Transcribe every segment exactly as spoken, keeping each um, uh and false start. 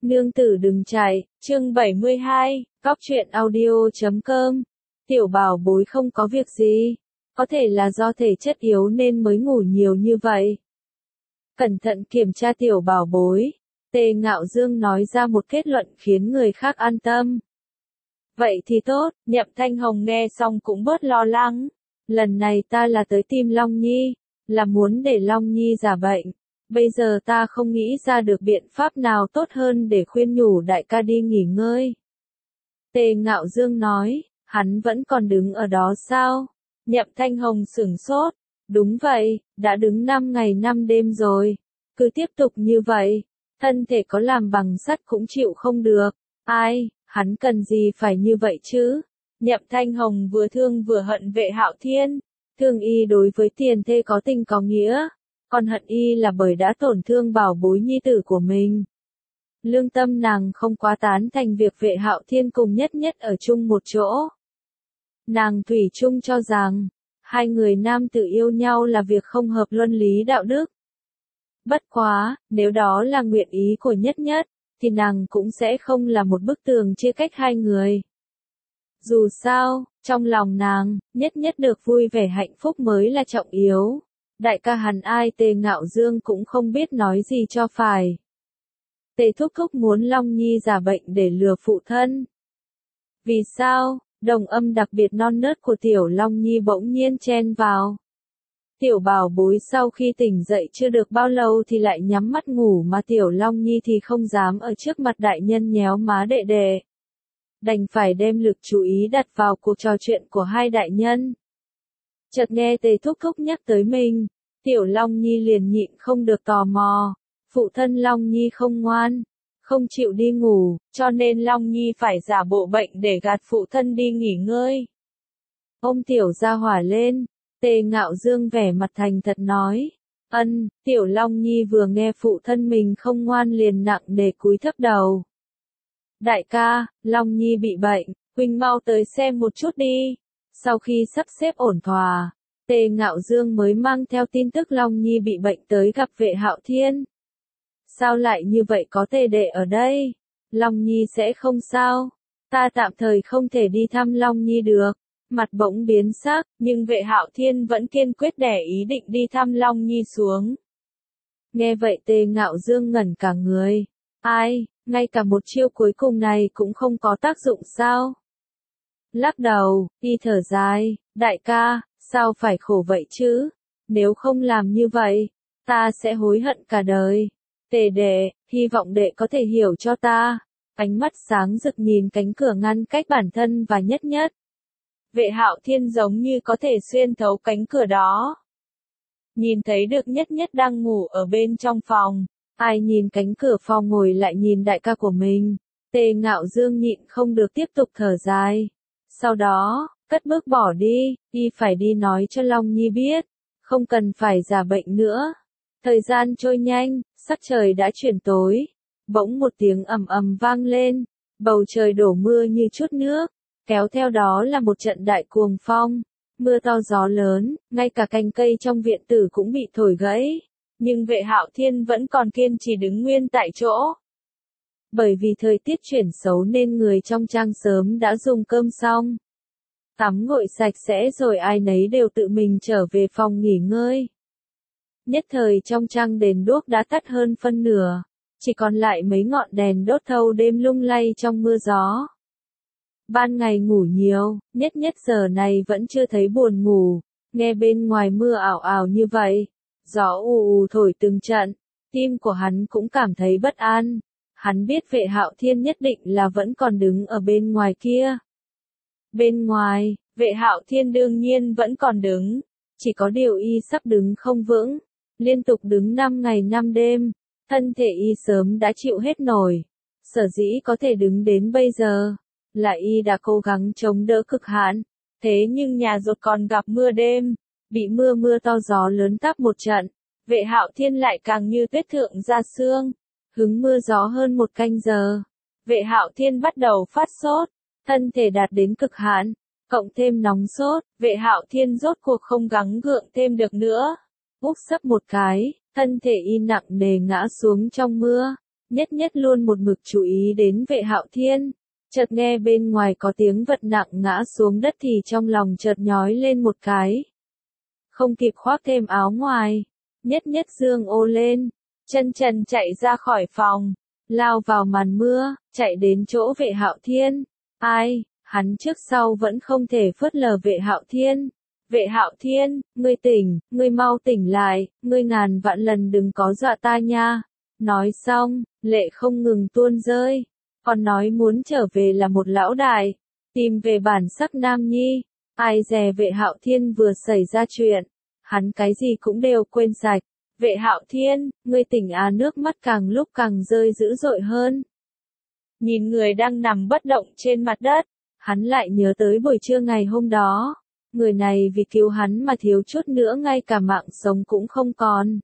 Nương tử đừng chạy, chương bảy mươi hai, góc truyện audio chấm com. Tiểu bảo bối không có việc gì, có thể là do thể chất yếu nên mới ngủ nhiều như vậy. Cẩn thận kiểm tra tiểu bảo bối, Tề Ngạo Dương nói ra một kết luận khiến người khác an tâm. Vậy thì tốt, Nhậm Thanh Hồng nghe xong cũng bớt lo lắng. Lần này ta là tới tìm Long Nhi, là muốn để Long Nhi giả bệnh. Bây giờ ta không nghĩ ra được biện pháp nào tốt hơn để khuyên nhủ đại ca đi nghỉ ngơi. Tề Ngạo Dương nói, hắn vẫn còn đứng ở đó sao? Nhậm Thanh Hồng sửng sốt, đúng vậy, đã đứng năm ngày năm đêm rồi. Cứ tiếp tục như vậy, thân thể có làm bằng sắt cũng chịu không được. Ai, hắn cần gì phải như vậy chứ? Nhậm Thanh Hồng vừa thương vừa hận Vệ Hạo Thiên. Thương y đối với tiền thê có tình có nghĩa, còn hận y là bởi đã tổn thương bảo bối nhi tử của mình. Lương tâm nàng không quá tán thành việc Vệ Hạo Thiên cùng Nhất Nhất ở chung một chỗ. Nàng thủy chung cho rằng, hai người nam tử yêu nhau là việc không hợp luân lý đạo đức. Bất quá, nếu đó là nguyện ý của Nhất Nhất, thì nàng cũng sẽ không là một bức tường chia cách hai người. Dù sao, trong lòng nàng, Nhất Nhất được vui vẻ hạnh phúc mới là trọng yếu. Đại ca hắn ai Tề Ngạo Dương cũng không biết nói gì cho phải. Tề Thúc Thúc muốn Long Nhi giả bệnh để lừa phụ thân. Vì sao? Đồng âm đặc biệt non nớt của tiểu Long Nhi bỗng nhiên chen vào. Tiểu bảo bối sau khi tỉnh dậy chưa được bao lâu thì lại nhắm mắt ngủ mà tiểu Long Nhi thì không dám ở trước mặt đại nhân nhéo má đệ đệ. Đành phải đem lực chú ý đặt vào cuộc trò chuyện của hai đại nhân. Chợt nghe Tề Thúc Thúc nhắc tới mình, tiểu Long Nhi liền nhịn không được tò mò. Phụ thân Long Nhi không ngoan, không chịu đi ngủ, cho nên Long Nhi phải giả bộ bệnh để gạt phụ thân đi nghỉ ngơi. Ôm tiểu gia hỏa lên, Tề Ngạo Dương vẻ mặt thành thật nói. Ân, tiểu Long Nhi vừa nghe phụ thân mình không ngoan liền nặng nề cúi thấp đầu. Đại ca, Long Nhi bị bệnh, huynh mau tới xem một chút đi. Sau khi sắp xếp ổn thỏa, Tề Ngạo Dương mới mang theo tin tức Long Nhi bị bệnh tới gặp Vệ Hạo Thiên. Sao lại như vậy, có Tề đệ ở đây? Long Nhi sẽ không sao? Ta tạm thời không thể đi thăm Long Nhi được. Mặt bỗng biến sắc, nhưng Vệ Hạo Thiên vẫn kiên quyết đẻ ý định đi thăm Long Nhi xuống. Nghe vậy Tề Ngạo Dương ngẩn cả người. Ai, ngay cả một chiêu cuối cùng này cũng không có tác dụng sao? Lắc đầu, y thở dài, đại ca, sao phải khổ vậy chứ? Nếu không làm như vậy, ta sẽ hối hận cả đời. Tề đệ, hy vọng đệ có thể hiểu cho ta. Ánh mắt sáng rực nhìn cánh cửa ngăn cách bản thân và Nhất Nhất. Vệ Hạo Thiên giống như có thể xuyên thấu cánh cửa đó. Nhìn thấy được Nhất Nhất đang ngủ ở bên trong phòng. Ai nhìn cánh cửa phòng ngồi lại nhìn đại ca của mình. Tề Ngạo Dương nhịn không được tiếp tục thở dài. Sau đó, cất bước bỏ đi, y phải đi nói cho Long Nhi biết. Không cần phải giả bệnh nữa. Thời gian trôi nhanh, sắc trời đã chuyển tối. Bỗng một tiếng ầm ầm vang lên. Bầu trời đổ mưa như chút nước. Kéo theo đó là một trận đại cuồng phong. Mưa to gió lớn, ngay cả cành cây trong viện tử cũng bị thổi gãy. Nhưng Vệ Hạo Thiên vẫn còn kiên trì đứng nguyên tại chỗ. Bởi vì thời tiết chuyển xấu nên người trong trang sớm đã dùng cơm xong. Tắm gội sạch sẽ rồi ai nấy đều tự mình trở về phòng nghỉ ngơi. Nhất thời trong trang đèn đuốc đã tắt hơn phân nửa. Chỉ còn lại mấy ngọn đèn đốt thâu đêm lung lay trong mưa gió. Ban ngày ngủ nhiều, Nhất Nhất giờ này vẫn chưa thấy buồn ngủ. Nghe bên ngoài mưa ảo ảo như vậy. Gió ù ù thổi từng trận, tim của hắn cũng cảm thấy bất an. Hắn biết Vệ Hạo Thiên nhất định là vẫn còn đứng ở bên ngoài kia. Bên ngoài, Vệ Hạo Thiên đương nhiên vẫn còn đứng, chỉ có điều y sắp đứng không vững, liên tục đứng năm ngày năm đêm, thân thể y sớm đã chịu hết nổi. Sở dĩ có thể đứng đến bây giờ, là y đã cố gắng chống đỡ cực hạn, thế nhưng nhà rột còn gặp mưa đêm. Bị mưa mưa to gió lớn táp một trận, Vệ Hạo Thiên lại càng như tuyết thượng ra xương, hứng mưa gió hơn một canh giờ. Vệ Hạo Thiên bắt đầu phát sốt, thân thể đạt đến cực hạn, cộng thêm nóng sốt, Vệ Hạo Thiên rốt cuộc không gắng gượng thêm được nữa. Úp sấp một cái, thân thể y nặng nề ngã xuống trong mưa, Nhất Nhất luôn một mực chú ý đến Vệ Hạo Thiên. Chợt nghe bên ngoài có tiếng vật nặng ngã xuống đất thì trong lòng chợt nhói lên một cái. Không kịp khoác thêm áo ngoài, Nhất Nhất dương ô lên, chân trần chạy ra khỏi phòng, lao vào màn mưa, chạy đến chỗ Vệ Hạo Thiên. Ai, hắn trước sau vẫn không thể phớt lờ Vệ Hạo Thiên. Vệ Hạo Thiên, ngươi tỉnh, ngươi mau tỉnh lại, ngươi ngàn vạn lần đừng có dọa ta nha. Nói xong, lệ không ngừng tuôn rơi, còn nói muốn trở về là một lão đại, tìm về bản sắc nam nhi. Ai dè Vệ Hạo Thiên vừa xảy ra chuyện, hắn cái gì cũng đều quên sạch. Vệ Hạo Thiên, ngươi tỉnh à, nước mắt càng lúc càng rơi dữ dội hơn. Nhìn người đang nằm bất động trên mặt đất, hắn lại nhớ tới buổi trưa ngày hôm đó. Người này vì cứu hắn mà thiếu chút nữa ngay cả mạng sống cũng không còn.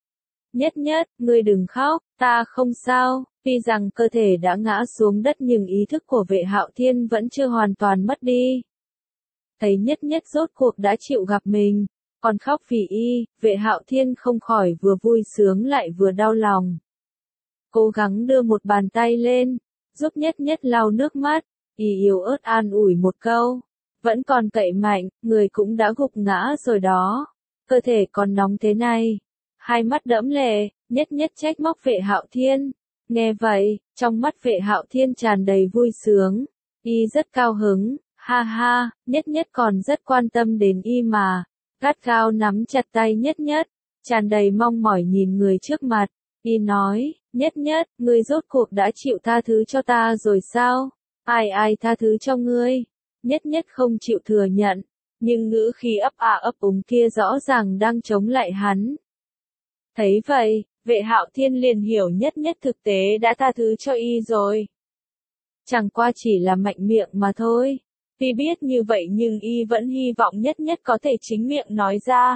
Nhất Nhất, ngươi đừng khóc, ta không sao. Tuy rằng cơ thể đã ngã xuống đất nhưng ý thức của Vệ Hạo Thiên vẫn chưa hoàn toàn mất đi. Thấy Nhất Nhất rốt cuộc đã chịu gặp mình, còn khóc vì y, Vệ Hạo Thiên không khỏi vừa vui sướng lại vừa đau lòng. Cố gắng đưa một bàn tay lên, giúp Nhất Nhất lau nước mắt, y yếu ớt an ủi một câu. Vẫn còn cậy mạnh, người cũng đã gục ngã rồi đó. Cơ thể còn nóng thế này. Hai mắt đẫm lệ, Nhất Nhất trách móc Vệ Hạo Thiên. Nghe vậy, trong mắt Vệ Hạo Thiên tràn đầy vui sướng. Y rất cao hứng, ha ha, Nhất Nhất còn rất quan tâm đến y mà. Gắt gao nắm chặt tay Nhất Nhất, tràn đầy mong mỏi nhìn người trước mặt. Y nói, Nhất Nhất, ngươi rốt cuộc đã chịu tha thứ cho ta rồi sao? Ai ai tha thứ cho ngươi? Nhất Nhất không chịu thừa nhận, nhưng ngữ khí ấp à ấp úng kia rõ ràng đang chống lại hắn. Thấy vậy, Vệ Hạo Thiên liền hiểu Nhất Nhất thực tế đã tha thứ cho y rồi. Chẳng qua chỉ là mạnh miệng mà thôi. Tuy biết như vậy nhưng y vẫn hy vọng Nhất Nhất có thể chính miệng nói ra.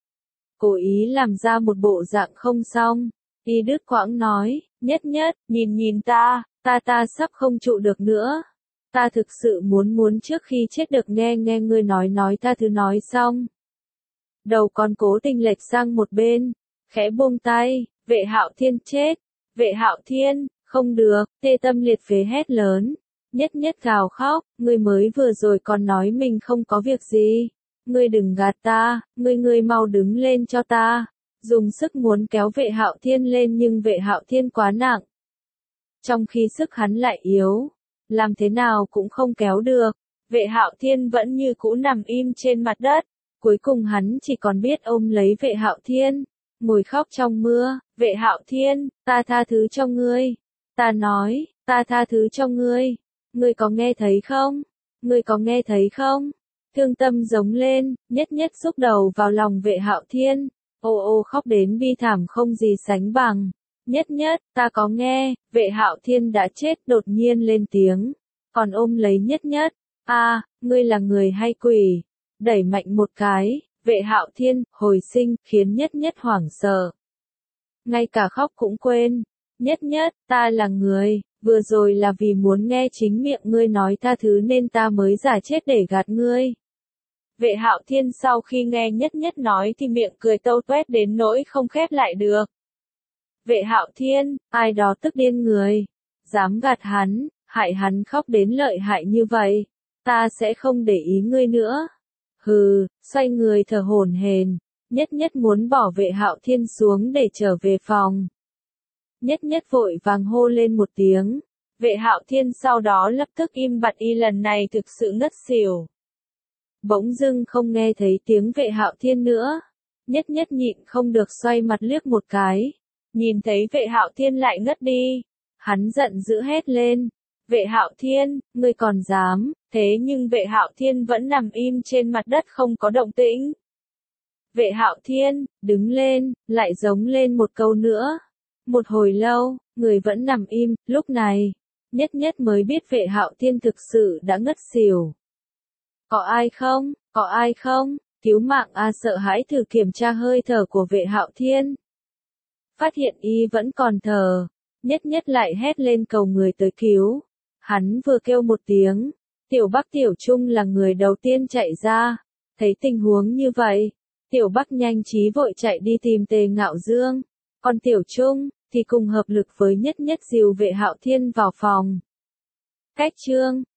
Cố ý làm ra một bộ dạng không xong, y đứt quãng nói, Nhất Nhất, nhìn nhìn ta, ta ta sắp không trụ được nữa. Ta thực sự muốn muốn trước khi chết được nghe nghe ngươi nói nói tha thứ. Nói xong. Đầu còn cố tình lệch sang một bên, khẽ buông tay. Vệ Hạo Thiên chết. Vệ Hạo Thiên, không được, tê tâm liệt phế hét lớn. Nhất Nhất gào khóc, ngươi mới vừa rồi còn nói mình không có việc gì. Ngươi đừng gạt ta, ngươi ngươi mau đứng lên cho ta. Dùng sức muốn kéo Vệ Hạo Thiên lên nhưng Vệ Hạo Thiên quá nặng. Trong khi sức hắn lại yếu, làm thế nào cũng không kéo được. Vệ Hạo Thiên vẫn như cũ nằm im trên mặt đất. Cuối cùng hắn chỉ còn biết ôm lấy Vệ Hạo Thiên, ngồi khóc trong mưa. Vệ Hạo Thiên, ta tha thứ cho ngươi. Ta nói, ta tha thứ cho ngươi. Ngươi có nghe thấy không? Ngươi có nghe thấy không? Thương tâm giống lên, Nhất Nhất xúc đầu vào lòng Vệ Hạo Thiên. Ô ô khóc đến bi thảm không gì sánh bằng. Nhất Nhất, ta có nghe. Vệ Hạo Thiên đã chết đột nhiên lên tiếng, còn ôm lấy Nhất Nhất. A, à, ngươi là người hay quỷ? Đẩy mạnh một cái, Vệ Hạo Thiên hồi sinh khiến Nhất Nhất hoảng sợ. Ngay cả khóc cũng quên. Nhất Nhất, ta là người, vừa rồi là vì muốn nghe chính miệng ngươi nói tha thứ nên ta mới giả chết để gạt ngươi. Vệ Hạo Thiên sau khi nghe Nhất Nhất nói thì miệng cười tâu tuét đến nỗi không khép lại được. Vệ Hạo Thiên, ai đó tức điên người. Dám gạt hắn, hại hắn khóc đến lợi hại như vậy. Ta sẽ không để ý ngươi nữa. Hừ, xoay người thở hổn hển. Nhất Nhất muốn bỏ Vệ Hạo Thiên xuống để trở về phòng. Nhất Nhất vội vàng hô lên một tiếng. Vệ Hạo Thiên sau đó lập tức im bặt, y lần này thực sự ngất xỉu. Bỗng dưng không nghe thấy tiếng Vệ Hạo Thiên nữa. Nhất Nhất nhịn không được xoay mặt liếc một cái. Nhìn thấy Vệ Hạo Thiên lại ngất đi. Hắn giận dữ hét lên. Vệ Hạo Thiên, ngươi còn dám, thế nhưng Vệ Hạo Thiên vẫn nằm im trên mặt đất không có động tĩnh. Vệ Hạo Thiên, đứng lên, lại giống lên một câu nữa. Một hồi lâu, người vẫn nằm im, lúc này, Nhất Nhất mới biết Vệ Hạo Thiên thực sự đã ngất xỉu. Có ai không, có ai không, cứu mạng a, sợ hãi thử kiểm tra hơi thở của Vệ Hạo Thiên. Phát hiện y vẫn còn thở, Nhất Nhất lại hét lên cầu người tới cứu. Hắn vừa kêu một tiếng, Tiểu Bắc Tiểu Trung là người đầu tiên chạy ra. Thấy tình huống như vậy, Tiểu Bắc nhanh trí vội chạy đi tìm Tề Ngạo Dương. Còn Tiểu Trung, thì cùng hợp lực với nhất nhất dìu vệ Hạo Thiên vào phòng. Cách chương